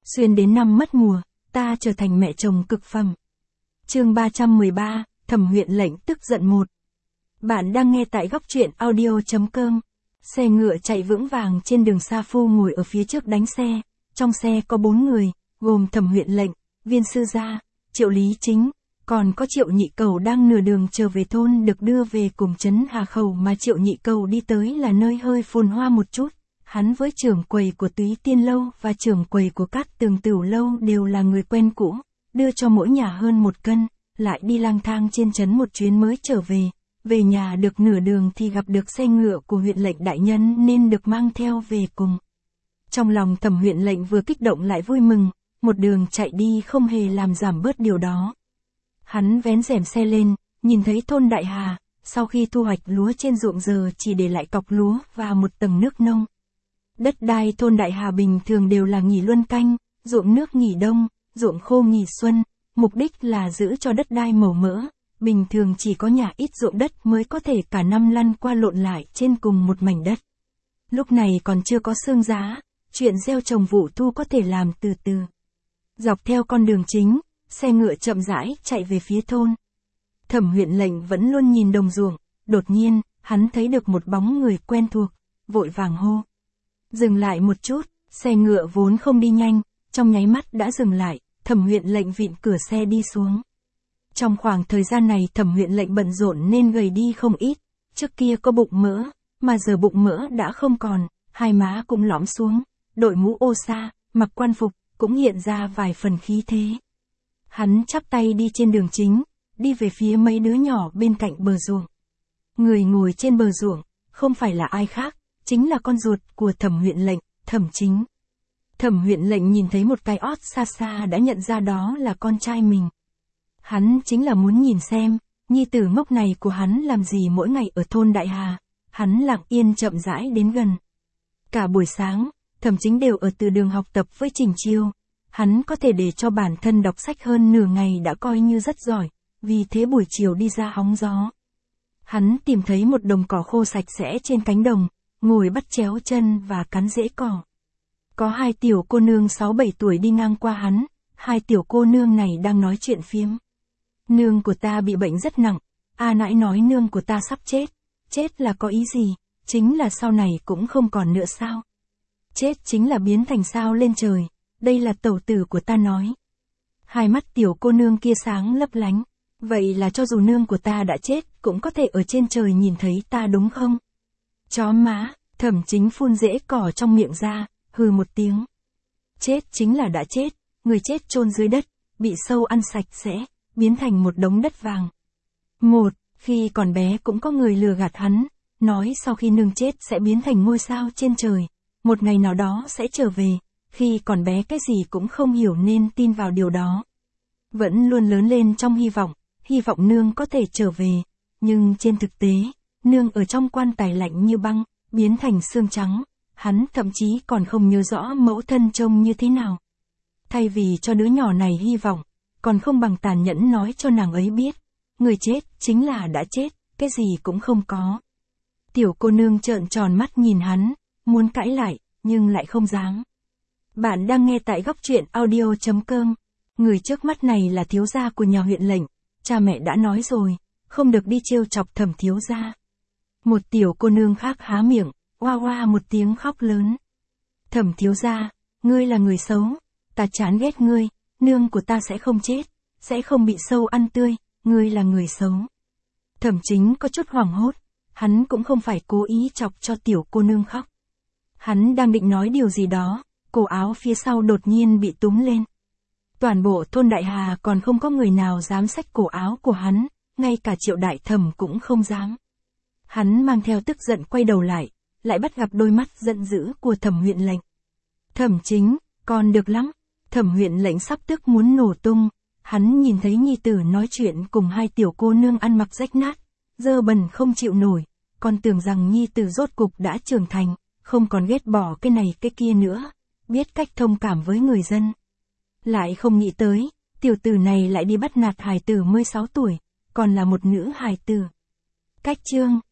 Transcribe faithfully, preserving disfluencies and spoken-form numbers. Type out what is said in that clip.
Xuyên đến năm mất mùa, ta trở thành mẹ chồng cực phẩm. Chương ba trăm mười ba, Thẩm Huyện Lệnh tức giận một. Bạn đang nghe tại góc truyện audio chấm com. Xe ngựa chạy vững vàng trên đường, Sa Phu ngồi ở phía trước đánh xe. Trong xe có bốn người, gồm Thẩm Huyện Lệnh, Viên Sư Gia, Triệu Lý Chính, còn có Triệu Nhị Cầu đang nửa đường trở về thôn được đưa về cùng trấn Hà Khẩu, mà Triệu Nhị Cầu đi tới là nơi hơi phồn hoa một chút. Hắn với trưởng quầy của Túy Tiên Lâu và trưởng quầy của Cát Tường Tửu Lâu đều là người quen cũ, đưa cho mỗi nhà hơn một cân, lại đi lang thang trên trấn một chuyến mới trở về. Về nhà được nửa đường thì gặp được xe ngựa của huyện lệnh đại nhân nên được mang theo về cùng. Trong lòng Thẩm Huyện Lệnh vừa kích động lại vui mừng, một đường chạy đi không hề làm giảm bớt điều đó. Hắn vén rèm xe lên, nhìn thấy thôn Đại Hà, sau khi thu hoạch lúa trên ruộng giờ chỉ để lại cọc lúa và một tầng nước nông. Đất đai thôn Đại Hà bình thường đều là nghỉ luân canh, ruộng nước nghỉ đông, ruộng khô nghỉ xuân, mục đích là giữ cho đất đai màu mỡ. Bình thường chỉ có nhà ít ruộng đất mới có thể cả năm lăn qua lộn lại trên cùng một mảnh đất. Lúc này còn chưa có xương giá, chuyện gieo trồng vụ thu có thể làm từ từ. Dọc theo con đường chính, xe ngựa chậm rãi chạy về phía thôn. Thẩm Huyện Lệnh vẫn luôn nhìn đồng ruộng, đột nhiên, hắn thấy được một bóng người quen thuộc, vội vàng hô. Dừng lại một chút, xe ngựa vốn không đi nhanh, trong nháy mắt đã dừng lại, Thẩm Huyện Lệnh vịn cửa xe đi xuống. Trong khoảng thời gian này Thẩm Huyện Lệnh bận rộn nên gầy đi không ít, trước kia có bụng mỡ, mà giờ bụng mỡ đã không còn, hai má cũng lõm xuống, đội mũ ô sa, mặc quan phục, cũng hiện ra vài phần khí thế. Hắn chắp tay đi trên đường chính, đi về phía mấy đứa nhỏ bên cạnh bờ ruộng. Người ngồi trên bờ ruộng, không phải là ai khác, chính là con ruột của Thẩm Huyện Lệnh, Thẩm Chính. Thẩm Huyện Lệnh nhìn thấy một cái ót xa xa đã nhận ra đó là con trai mình. Hắn chính là muốn nhìn xem, nhi tử ngốc này của hắn làm gì mỗi ngày ở thôn Đại Hà. Hắn lặng yên chậm rãi đến gần. Cả buổi sáng, Thẩm Chính đều ở từ đường học tập với Trình Chiêu. Hắn có thể để cho bản thân đọc sách hơn nửa ngày đã coi như rất giỏi, vì thế buổi chiều đi ra hóng gió. Hắn tìm thấy một đồng cỏ khô sạch sẽ trên cánh đồng, ngồi bắt chéo chân và cắn rễ cỏ. Có hai tiểu cô nương sáu bảy tuổi đi ngang qua hắn, hai tiểu cô nương này đang nói chuyện phiếm. Nương của ta bị bệnh rất nặng, a nãi nói nương của ta sắp chết. Chết là có ý gì, chính là sau này cũng không còn nữa sao? Chết chính là biến thành sao lên trời, đây là tẩu tử của ta nói. Hai mắt tiểu cô nương kia sáng lấp lánh, vậy là cho dù nương của ta đã chết, cũng có thể ở trên trời nhìn thấy ta đúng không? Chó má, Thẩm Chính phun rễ cỏ trong miệng ra, hừ một tiếng. Chết chính là đã chết, người chết chôn dưới đất, bị sâu ăn sạch sẽ, biến thành một đống đất vàng. Một, khi còn bé cũng có người lừa gạt hắn, nói sau khi nương chết sẽ biến thành ngôi sao trên trời, một ngày nào đó sẽ trở về, khi còn bé cái gì cũng không hiểu nên tin vào điều đó. Vẫn luôn lớn lên trong hy vọng, hy vọng nương có thể trở về, nhưng trên thực tế, nương ở trong quan tài lạnh như băng, biến thành xương trắng, hắn thậm chí còn không nhớ rõ mẫu thân trông như thế nào. Thay vì cho đứa nhỏ này hy vọng, còn không bằng tàn nhẫn nói cho nàng ấy biết, người chết chính là đã chết, cái gì cũng không có. Tiểu cô nương trợn tròn mắt nhìn hắn, muốn cãi lại, nhưng lại không dám. Bạn đang nghe tại góc truyện audio chấm com. Người trước mắt này là thiếu gia của nhà huyện lệnh, cha mẹ đã nói rồi, không được đi trêu chọc Thẩm thiếu gia. Một tiểu cô nương khác há miệng, oa oa một tiếng khóc lớn. Thẩm thiếu gia, ngươi là người xấu, ta chán ghét ngươi, nương của ta sẽ không chết, sẽ không bị sâu ăn tươi, ngươi là người xấu. Thẩm Chính có chút hoảng hốt, hắn cũng không phải cố ý chọc cho tiểu cô nương khóc. Hắn đang định nói điều gì đó, cổ áo phía sau đột nhiên bị túm lên. Toàn bộ thôn Đại Hà còn không có người nào dám xách cổ áo của hắn, ngay cả Triệu Đại Thẩm cũng không dám. Hắn mang theo tức giận quay đầu lại, lại bắt gặp đôi mắt giận dữ của Thẩm Huyện Lệnh. Thẩm Chính, con được lắm. Thẩm Huyện Lệnh sắp tức muốn nổ tung, hắn nhìn thấy nhi tử nói chuyện cùng hai tiểu cô nương ăn mặc rách nát, dơ bẩn không chịu nổi, còn tưởng rằng nhi tử rốt cục đã trưởng thành, không còn ghét bỏ cái này cái kia nữa, biết cách thông cảm với người dân. Lại không nghĩ tới, tiểu tử này lại đi bắt nạt hài tử mười sáu tuổi, còn là một nữ hài tử. Cách chương